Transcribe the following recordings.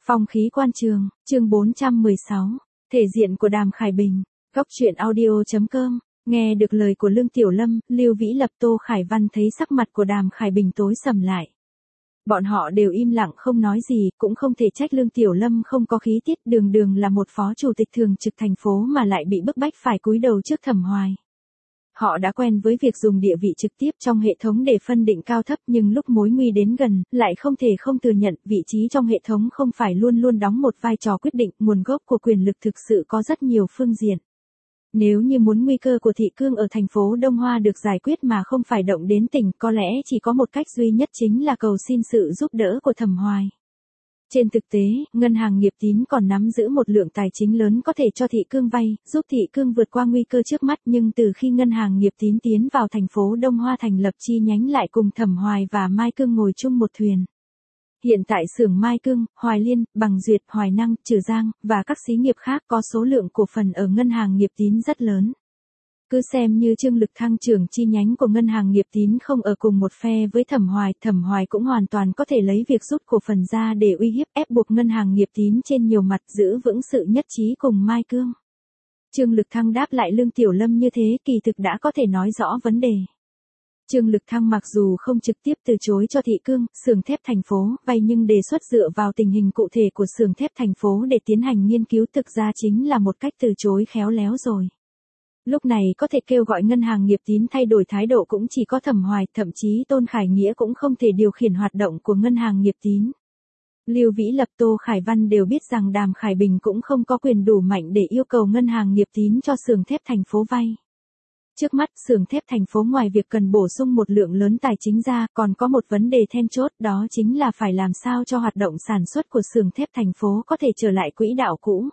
Phong khí quan trường, chương 416, thể diện của Đàm Khải Bình, góc truyện audio.com, nghe được lời của Lương Tiểu Lâm, Lưu Vĩ Lập Tô Khải Văn thấy sắc mặt của Đàm Khải Bình tối sầm lại. Bọn họ đều im lặng không nói gì, cũng không thể trách Lương Tiểu Lâm không có khí tiết, đường đường là một phó chủ tịch thường trực thành phố mà lại bị bức bách phải cúi đầu trước Thẩm Hoài. Họ đã quen với việc dùng địa vị trực tiếp trong hệ thống để phân định cao thấp, nhưng lúc mối nguy đến gần, lại không thể không thừa nhận vị trí trong hệ thống không phải luôn luôn đóng một vai trò quyết định, nguồn gốc của quyền lực thực sự có rất nhiều phương diện. Nếu như muốn nguy cơ của thị cương ở thành phố Đông Hoa được giải quyết mà không phải động đến tỉnh, có lẽ chỉ có một cách duy nhất, chính là cầu xin sự giúp đỡ của Thẩm Hoài. Trên thực tế, ngân hàng Nghiệp Tín còn nắm giữ một lượng tài chính lớn có thể cho thị cương vay, giúp thị cương vượt qua nguy cơ trước mắt, nhưng từ khi ngân hàng Nghiệp Tín tiến vào thành phố Đông Hoa thành lập chi nhánh lại cùng Thẩm Hoài và Mai Cương ngồi chung một thuyền. Hiện tại xưởng Mai Cương, Hoài Liên, Bằng Duyệt, Hoài Năng, Trừ Giang và các xí nghiệp khác có số lượng cổ phần ở ngân hàng Nghiệp Tín rất lớn. Cứ xem như Trương Lực Thăng trưởng chi nhánh của ngân hàng Nghiệp Tín không ở cùng một phe với Thẩm Hoài cũng hoàn toàn có thể lấy việc rút cổ phần ra để uy hiếp ép buộc ngân hàng Nghiệp Tín trên nhiều mặt, giữ vững sự nhất trí cùng Mai Cương. Trương Lực Thăng đáp lại Lương Tiểu Lâm như thế kỳ thực đã có thể nói rõ vấn đề. Trương Lực Thăng mặc dù không trực tiếp từ chối cho thị cương, xưởng thép thành phố vay, nhưng đề xuất dựa vào tình hình cụ thể của xưởng thép thành phố để tiến hành nghiên cứu, thực ra chính là một cách từ chối khéo léo rồi. Lúc này có thể kêu gọi ngân hàng Nghiệp Tín thay đổi thái độ cũng chỉ có Thẩm Hoài, thậm chí Tôn Khải Nghĩa cũng không thể điều khiển hoạt động của ngân hàng Nghiệp Tín. Lưu Vĩ Lập, Tô Khải Văn đều biết rằng Đàm Khải Bình cũng không có quyền đủ mạnh để yêu cầu ngân hàng Nghiệp Tín cho xưởng thép thành phố vay. Trước mắt, xưởng thép thành phố ngoài việc cần bổ sung một lượng lớn tài chính ra, còn có một vấn đề then chốt, đó chính là phải làm sao cho hoạt động sản xuất của xưởng thép thành phố có thể trở lại quỹ đạo cũ.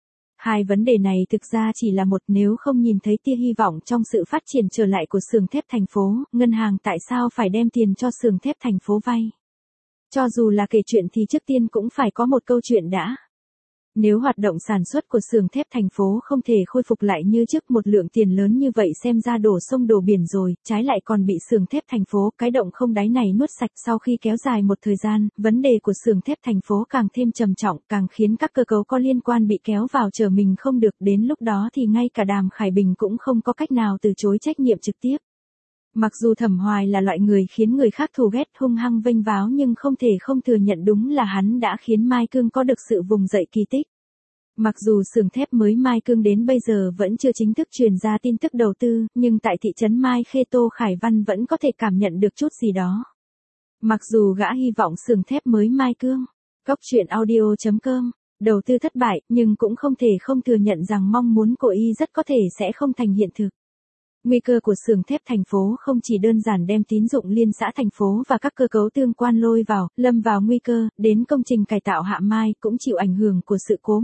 Hai vấn đề này thực ra chỉ là một, nếu không nhìn thấy tia hy vọng trong sự phát triển trở lại của xưởng thép thành phố, ngân hàng tại sao phải đem tiền cho xưởng thép thành phố vay? Cho dù là kể chuyện thì trước tiên cũng phải có một câu chuyện đã. Nếu hoạt động sản xuất của xưởng thép thành phố không thể khôi phục lại như trước, một lượng tiền lớn như vậy xem ra đổ sông đổ biển rồi, trái lại còn bị xưởng thép thành phố cái động không đáy này nuốt sạch. Sau khi kéo dài một thời gian, vấn đề của xưởng thép thành phố càng thêm trầm trọng, càng khiến các cơ cấu có liên quan bị kéo vào trở mình không được, đến lúc đó thì ngay cả Đàm Khải Bình cũng không có cách nào từ chối trách nhiệm trực tiếp. Mặc dù Thẩm Hoài là loại người khiến người khác thù ghét, hung hăng vênh váo, nhưng không thể không thừa nhận đúng là hắn đã khiến Mai Cương có được sự vùng dậy kỳ tích. Mặc dù xưởng thép mới Mai Cương đến bây giờ vẫn chưa chính thức truyền ra tin tức đầu tư, nhưng tại thị trấn Mai Khê, Tô Khải Văn vẫn có thể cảm nhận được chút gì đó. Mặc dù gã hy vọng xưởng thép mới Mai Cương, góc truyện audio.com, đầu tư thất bại, nhưng cũng không thể không thừa nhận rằng mong muốn của y rất có thể sẽ không thành hiện thực. Nguy cơ của xưởng thép thành phố không chỉ đơn giản đem tín dụng liên xã thành phố và các cơ cấu tương quan lôi vào, lâm vào nguy cơ, đến công trình cải tạo Hạ Mai cũng chịu ảnh hưởng của sự cố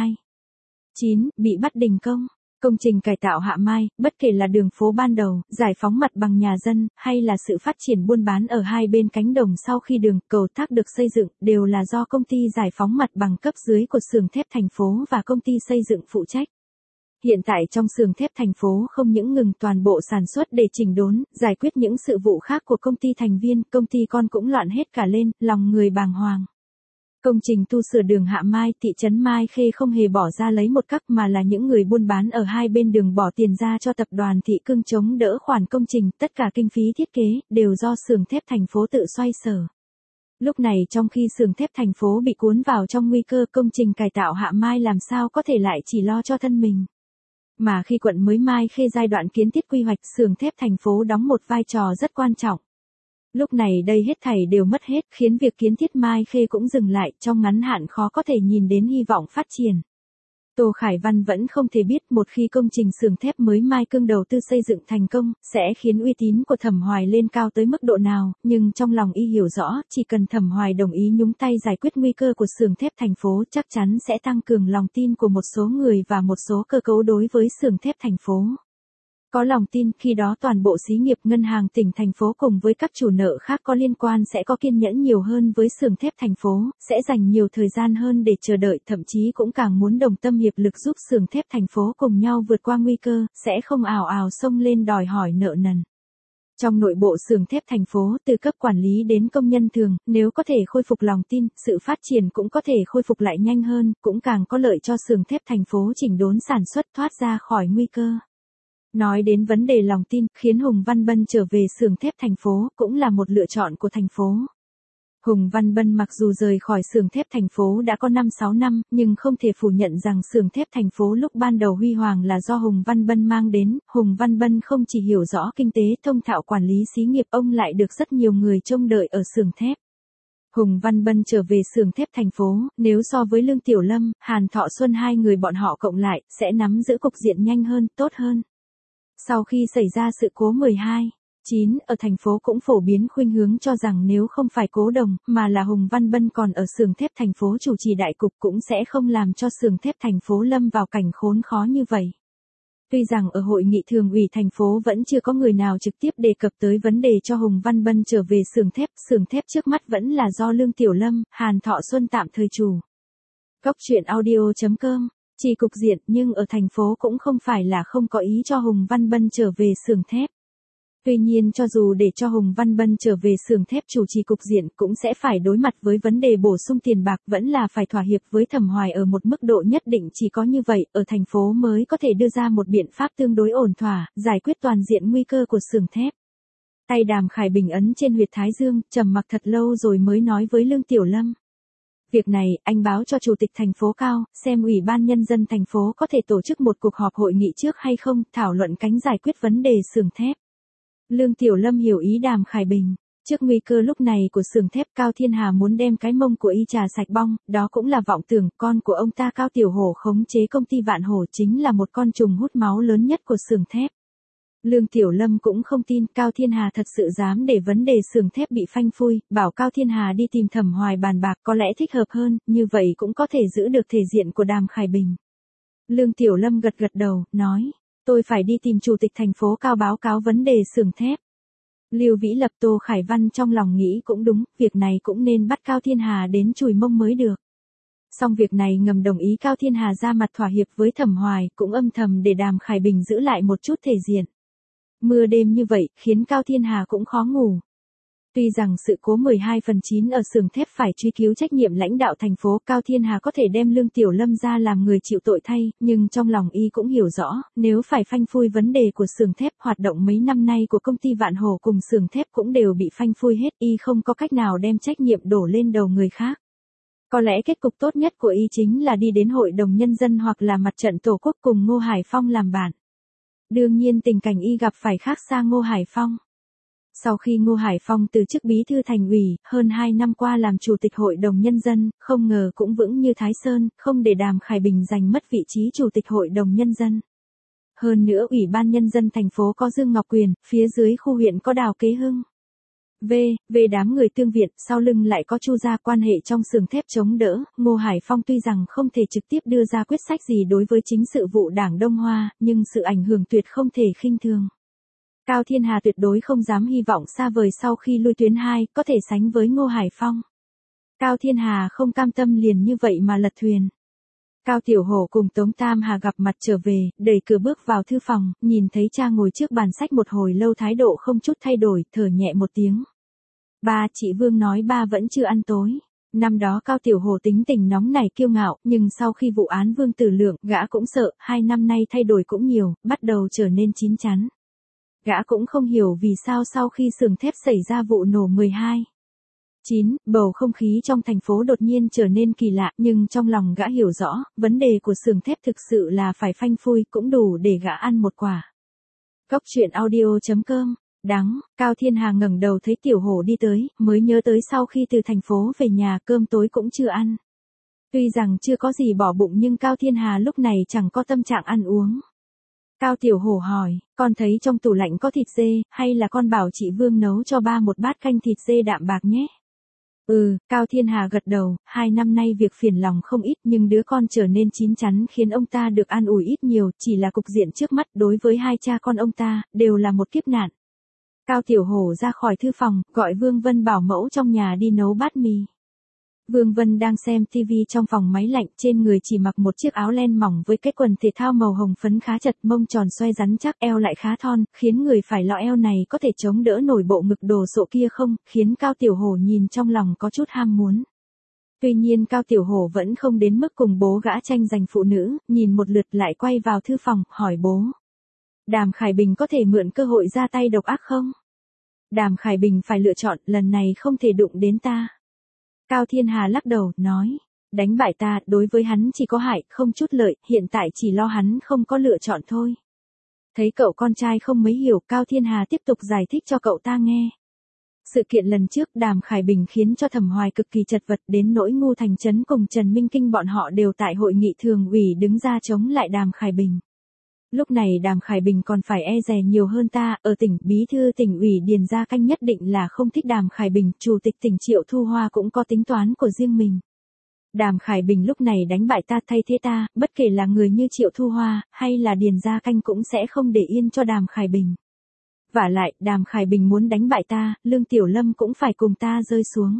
12/9, bị bắt đình công. Công trình cải tạo Hạ Mai, bất kể là đường phố ban đầu, giải phóng mặt bằng nhà dân, hay là sự phát triển buôn bán ở hai bên cánh đồng sau khi đường, cầu thác được xây dựng, đều là do công ty giải phóng mặt bằng cấp dưới của xưởng thép thành phố và công ty xây dựng phụ trách. Hiện tại trong xưởng thép thành phố không những ngừng toàn bộ sản xuất để chỉnh đốn, giải quyết những sự vụ khác của công ty thành viên, công ty con cũng loạn hết cả lên, lòng người bàng hoàng. Công trình tu sửa đường Hạ Mai, thị trấn Mai Khê không hề bỏ ra lấy một cắc, mà là những người buôn bán ở hai bên đường bỏ tiền ra cho tập đoàn thị cương chống đỡ khoản công trình, tất cả kinh phí thiết kế, đều do xưởng thép thành phố tự xoay sở. Lúc này trong khi xưởng thép thành phố bị cuốn vào trong nguy cơ, công trình cải tạo Hạ Mai làm sao có thể lại chỉ lo cho thân mình. Mà khi quận mới Mai Khê giai đoạn kiến thiết quy hoạch, xưởng thép thành phố đóng một vai trò rất quan trọng. Lúc này đây hết thảy đều mất hết, khiến việc kiến thiết Mai Khê cũng dừng lại, trong ngắn hạn khó có thể nhìn đến hy vọng phát triển. Tô Khải Văn vẫn không thể biết một khi công trình xưởng thép mới Mai Cương đầu tư xây dựng thành công, sẽ khiến uy tín của Thẩm Hoài lên cao tới mức độ nào, nhưng trong lòng y hiểu rõ, chỉ cần Thẩm Hoài đồng ý nhúng tay giải quyết nguy cơ của xưởng thép thành phố, chắc chắn sẽ tăng cường lòng tin của một số người và một số cơ cấu đối với xưởng thép thành phố. Có lòng tin, khi đó toàn bộ xí nghiệp, ngân hàng tỉnh thành phố cùng với các chủ nợ khác có liên quan sẽ có kiên nhẫn nhiều hơn với xưởng thép thành phố, sẽ dành nhiều thời gian hơn để chờ đợi, thậm chí cũng càng muốn đồng tâm hiệp lực giúp xưởng thép thành phố cùng nhau vượt qua nguy cơ, sẽ không ào ào xông lên đòi hỏi nợ nần. Trong nội bộ xưởng thép thành phố, từ cấp quản lý đến công nhân thường, nếu có thể khôi phục lòng tin, sự phát triển cũng có thể khôi phục lại nhanh hơn, cũng càng có lợi cho xưởng thép thành phố chỉnh đốn sản xuất thoát ra khỏi nguy cơ. Nói đến vấn đề lòng tin, khiến Hùng Văn Bân trở về xưởng thép thành phố, cũng là một lựa chọn của thành phố. Hùng Văn Bân mặc dù rời khỏi xưởng thép thành phố đã có 5-6 năm, nhưng không thể phủ nhận rằng xưởng thép thành phố lúc ban đầu huy hoàng là do Hùng Văn Bân mang đến. Hùng Văn Bân không chỉ hiểu rõ kinh tế, thông thạo quản lý xí nghiệp, ông lại được rất nhiều người trông đợi ở xưởng thép. Hùng Văn Bân trở về xưởng thép thành phố, nếu so với Lương Tiểu Lâm, Hàn Thọ Xuân hai người bọn họ cộng lại, sẽ nắm giữ cục diện nhanh hơn, tốt hơn. Sau khi xảy ra sự cố 12/9, ở thành phố cũng phổ biến khuynh hướng cho rằng nếu không phải Cố Đồng, mà là Hùng Văn Bân còn ở xưởng thép thành phố chủ trì đại cục cũng sẽ không làm cho xưởng thép thành phố lâm vào cảnh khốn khó như vậy. Tuy rằng ở hội nghị thường ủy thành phố vẫn chưa có người nào trực tiếp đề cập tới vấn đề cho Hùng Văn Bân trở về xưởng thép trước mắt vẫn là do Lương Tiểu Lâm, Hàn Thọ Xuân tạm thời chủ. Góc truyện audio.com, chỉ cục diện nhưng ở thành phố cũng không phải là không có ý cho Hùng Văn Bân trở về xưởng thép. Tuy nhiên cho dù để cho Hùng Văn Bân trở về xưởng thép chủ trì cục diện cũng sẽ phải đối mặt với vấn đề bổ sung tiền bạc, vẫn là phải thỏa hiệp với Thẩm Hoài ở một mức độ nhất định, chỉ có như vậy, ở thành phố mới có thể đưa ra một biện pháp tương đối ổn thỏa, giải quyết toàn diện nguy cơ của xưởng thép. Tay Đàm Khải Bình ấn trên huyệt thái dương, trầm mặc thật lâu rồi mới nói với Lương Tiểu Lâm. Việc này, anh báo cho Chủ tịch thành phố Cao, xem Ủy ban Nhân dân thành phố có thể tổ chức một cuộc họp hội nghị trước hay không, thảo luận cánh giải quyết vấn đề xưởng thép. Lương Tiểu Lâm hiểu ý Đàm Khải Bình. Trước nguy cơ lúc này của xưởng thép, Cao Thiên Hà muốn đem cái mông của y trà sạch bong, đó cũng là vọng tưởng. Con của ông ta Cao Tiểu Hổ khống chế công ty Vạn Hổ chính là một con trùng hút máu lớn nhất của xưởng thép. Lương Tiểu Lâm cũng không tin Cao Thiên Hà thật sự dám để vấn đề xưởng thép bị phanh phui, bảo Cao Thiên Hà đi tìm Thẩm Hoài bàn bạc có lẽ thích hợp hơn, như vậy cũng có thể giữ được thể diện của Đàm Khải Bình. Lương Tiểu Lâm gật gật đầu, nói, tôi phải đi tìm Chủ tịch thành phố Cao báo cáo vấn đề xưởng thép. Lưu Vĩ Lập, Tô Khải Văn trong lòng nghĩ cũng đúng, việc này cũng nên bắt Cao Thiên Hà đến chùi mông mới được. Xong việc này ngầm đồng ý Cao Thiên Hà ra mặt thỏa hiệp với Thẩm Hoài, cũng âm thầm để Đàm Khải Bình giữ lại một chút thể diện. Mưa đêm như vậy, khiến Cao Thiên Hà cũng khó ngủ. Tuy rằng sự cố 12/9 ở xưởng thép phải truy cứu trách nhiệm lãnh đạo thành phố, Cao Thiên Hà có thể đem Lương Tiểu Lâm ra làm người chịu tội thay, nhưng trong lòng y cũng hiểu rõ, nếu phải phanh phui vấn đề của xưởng thép, hoạt động mấy năm nay của công ty Vạn Hổ cùng xưởng thép cũng đều bị phanh phui hết, y không có cách nào đem trách nhiệm đổ lên đầu người khác. Có lẽ kết cục tốt nhất của y chính là đi đến Hội đồng Nhân dân hoặc là Mặt trận Tổ quốc cùng Ngô Hải Phong làm bạn. Đương nhiên tình cảnh y gặp phải khác xa Ngô Hải Phong. Sau khi Ngô Hải Phong từ chức bí thư thành ủy, hơn 2 năm qua làm chủ tịch Hội đồng Nhân dân, không ngờ cũng vững như Thái Sơn, không để Đàm Khải Bình giành mất vị trí chủ tịch Hội đồng Nhân dân. Hơn nữa Ủy ban Nhân dân thành phố có Dương Ngọc Quyền, phía dưới khu huyện có Đào Kế Hưng. Về đám người tương viện, sau lưng lại có Chu gia, quan hệ trong xưởng thép chống đỡ. Ngô Hải Phong tuy rằng không thể trực tiếp đưa ra quyết sách gì đối với chính sự vụ Đảng Đông Hoa, nhưng sự ảnh hưởng tuyệt không thể khinh thường. Cao Thiên Hà tuyệt đối không dám hy vọng xa vời sau khi lui tuyến 2, có thể sánh với Ngô Hải Phong. Cao Thiên Hà không cam tâm liền như vậy mà lật thuyền. Cao Tiểu Hổ cùng Tống Tam Hà gặp mặt trở về, đẩy cửa bước vào thư phòng, nhìn thấy cha ngồi trước bàn sách một hồi lâu thái độ không chút thay đổi, thở nhẹ một tiếng. Ba, chị Vương nói ba vẫn chưa ăn tối. Năm đó Cao Tiểu Hổ tính tình nóng nảy kiêu ngạo, nhưng sau khi vụ án Vương Tử Lượng, gã cũng sợ, 2 năm nay thay đổi cũng nhiều, bắt đầu trở nên chín chắn. Gã cũng không hiểu vì sao sau khi xưởng thép xảy ra vụ nổ 12/9, bầu không khí trong thành phố đột nhiên trở nên kỳ lạ, nhưng trong lòng gã hiểu rõ, vấn đề của xưởng thép thực sự là phải phanh phui, cũng đủ để gã ăn một quả. Góc truyện audio.com, đắng, Cao Thiên Hà ngẩng đầu thấy Tiểu Hổ đi tới, mới nhớ tới sau khi từ thành phố về nhà cơm tối cũng chưa ăn. Tuy rằng chưa có gì bỏ bụng nhưng Cao Thiên Hà lúc này chẳng có tâm trạng ăn uống. Cao Tiểu Hổ hỏi, con thấy trong tủ lạnh có thịt dê, hay là con bảo chị Vương nấu cho ba một bát canh thịt dê đạm bạc nhé? Cao Thiên Hà gật đầu, 2 năm nay việc phiền lòng không ít nhưng đứa con trở nên chín chắn khiến ông ta được an ủi ít nhiều, chỉ là cục diện trước mắt đối với hai cha con ông ta, đều là một kiếp nạn. Cao Tiểu Hổ ra khỏi thư phòng, gọi Vương Vân bảo mẫu trong nhà đi nấu bát mì. Vương Vân đang xem TV trong phòng máy lạnh, trên người chỉ mặc một chiếc áo len mỏng với cái quần thể thao màu hồng phấn khá chật, mông tròn xoay rắn chắc, eo lại khá thon, khiến người phải lo eo này có thể chống đỡ nổi bộ ngực đồ sộ kia không, khiến Cao Tiểu Hổ nhìn trong lòng có chút ham muốn. Tuy nhiên Cao Tiểu Hổ vẫn không đến mức cùng bố gã tranh giành phụ nữ, nhìn một lượt lại quay vào thư phòng, hỏi bố. Đàm Khải Bình có thể mượn cơ hội ra tay độc ác không? Đàm Khải Bình phải lựa chọn, lần này không thể đụng đến ta. Cao Thiên Hà lắc đầu, nói, đánh bại ta, đối với hắn chỉ có hại, không chút lợi, hiện tại chỉ lo hắn không có lựa chọn thôi. Thấy cậu con trai không mấy hiểu, Cao Thiên Hà tiếp tục giải thích cho cậu ta nghe. Sự kiện lần trước Đàm Khải Bình khiến cho Thẩm Hoài cực kỳ chật vật, đến nỗi Ngu Thành Trấn cùng Trần Minh Kinh bọn họ đều tại hội nghị thường ủy đứng ra chống lại Đàm Khải Bình. Lúc này Đàm Khải Bình còn phải e dè nhiều hơn ta, ở tỉnh, bí thư tỉnh ủy Điền Gia Canh nhất định là không thích Đàm Khải Bình, chủ tịch tỉnh Triệu Thu Hoa cũng có tính toán của riêng mình. Đàm Khải Bình lúc này đánh bại ta, thay thế ta, bất kể là người như Triệu Thu Hoa, hay là Điền Gia Canh cũng sẽ không để yên cho Đàm Khải Bình. Vả lại, Đàm Khải Bình muốn đánh bại ta, Lương Tiểu Lâm cũng phải cùng ta rơi xuống.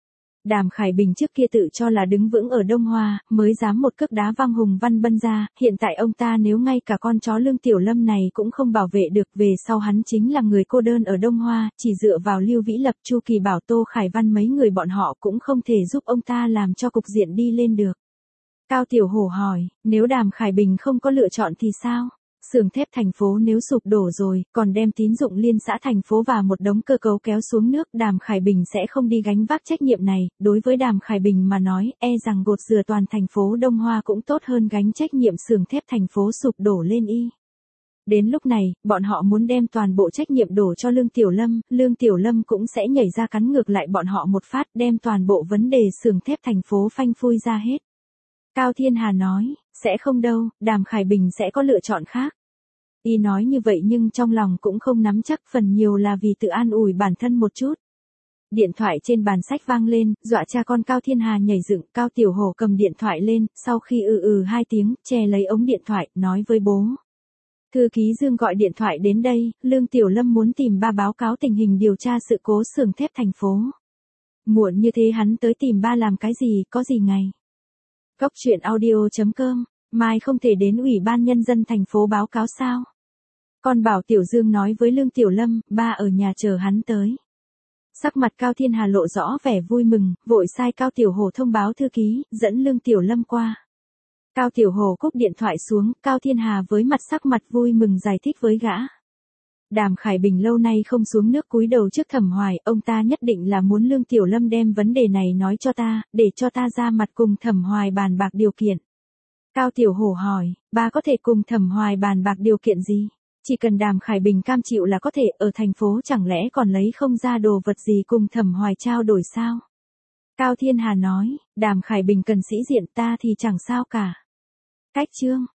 Đàm Khải Bình trước kia tự cho là đứng vững ở Đông Hoa, mới dám một cước đá văng Hùng Văn Bân ra, hiện tại ông ta nếu ngay cả con chó Lương Tiểu Lâm này cũng không bảo vệ được, về sau hắn chính là người cô đơn ở Đông Hoa, chỉ dựa vào Lưu Vĩ Lập, Chu Kỳ Bảo, Tô Khải Văn mấy người bọn họ cũng không thể giúp ông ta làm cho cục diện đi lên được. Cao Tiểu Hổ hỏi, nếu Đàm Khải Bình không có lựa chọn thì sao? Xưởng thép thành phố nếu sụp đổ rồi, còn đem tín dụng liên xã thành phố và một đống cơ cấu kéo xuống nước, Đàm Khải Bình sẽ không đi gánh vác trách nhiệm này, đối với Đàm Khải Bình mà nói, e rằng gột rửa toàn thành phố Đông Hoa cũng tốt hơn gánh trách nhiệm xưởng thép thành phố sụp đổ lên y. Đến lúc này, bọn họ muốn đem toàn bộ trách nhiệm đổ cho Lương Tiểu Lâm cũng sẽ nhảy ra cắn ngược lại bọn họ một phát, đem toàn bộ vấn đề xưởng thép thành phố phanh phui ra hết. Cao Thiên Hà nói, sẽ không đâu, Đàm Khải Bình sẽ có lựa chọn khác. Y nói như vậy nhưng trong lòng cũng không nắm chắc, phần nhiều là vì tự an ủi bản thân một chút. Điện thoại trên bàn sách vang lên, dọa cha con Cao Thiên Hà nhảy dựng, Cao Tiểu Hổ cầm điện thoại lên, sau khi hai tiếng, che lấy ống điện thoại, nói với bố. Thư ký Dương gọi điện thoại đến đây, Lương Tiểu Lâm muốn tìm ba báo cáo tình hình điều tra sự cố xưởng thép thành phố. Muộn như thế hắn tới tìm ba làm cái gì, có gì ngày. Góc truyện audio.com, mai không thể đến Ủy ban Nhân dân thành phố báo cáo sao? Con bảo Tiểu Dương nói với Lương Tiểu Lâm, ba ở nhà chờ hắn tới. Sắc mặt Cao Thiên Hà lộ rõ vẻ vui mừng, vội sai Cao Tiểu Hổ thông báo thư ký, dẫn Lương Tiểu Lâm qua. Cao Tiểu Hổ cúp điện thoại xuống, Cao Thiên Hà với sắc mặt vui mừng giải thích với gã. Đàm Khải Bình lâu nay không xuống nước cúi đầu trước Thẩm Hoài, ông ta nhất định là muốn Lương Tiểu Lâm đem vấn đề này nói cho ta, để cho ta ra mặt cùng Thẩm Hoài bàn bạc điều kiện. Cao Tiểu Hổ hỏi, ba có thể cùng Thẩm Hoài bàn bạc điều kiện gì? Chỉ cần Đàm Khải Bình cam chịu là có thể, ở thành phố chẳng lẽ còn lấy không ra đồ vật gì cùng Thẩm Hoài trao đổi sao? Cao Thiên Hà nói, Đàm Khải Bình cần sĩ diện, ta thì chẳng sao cả. Cách chương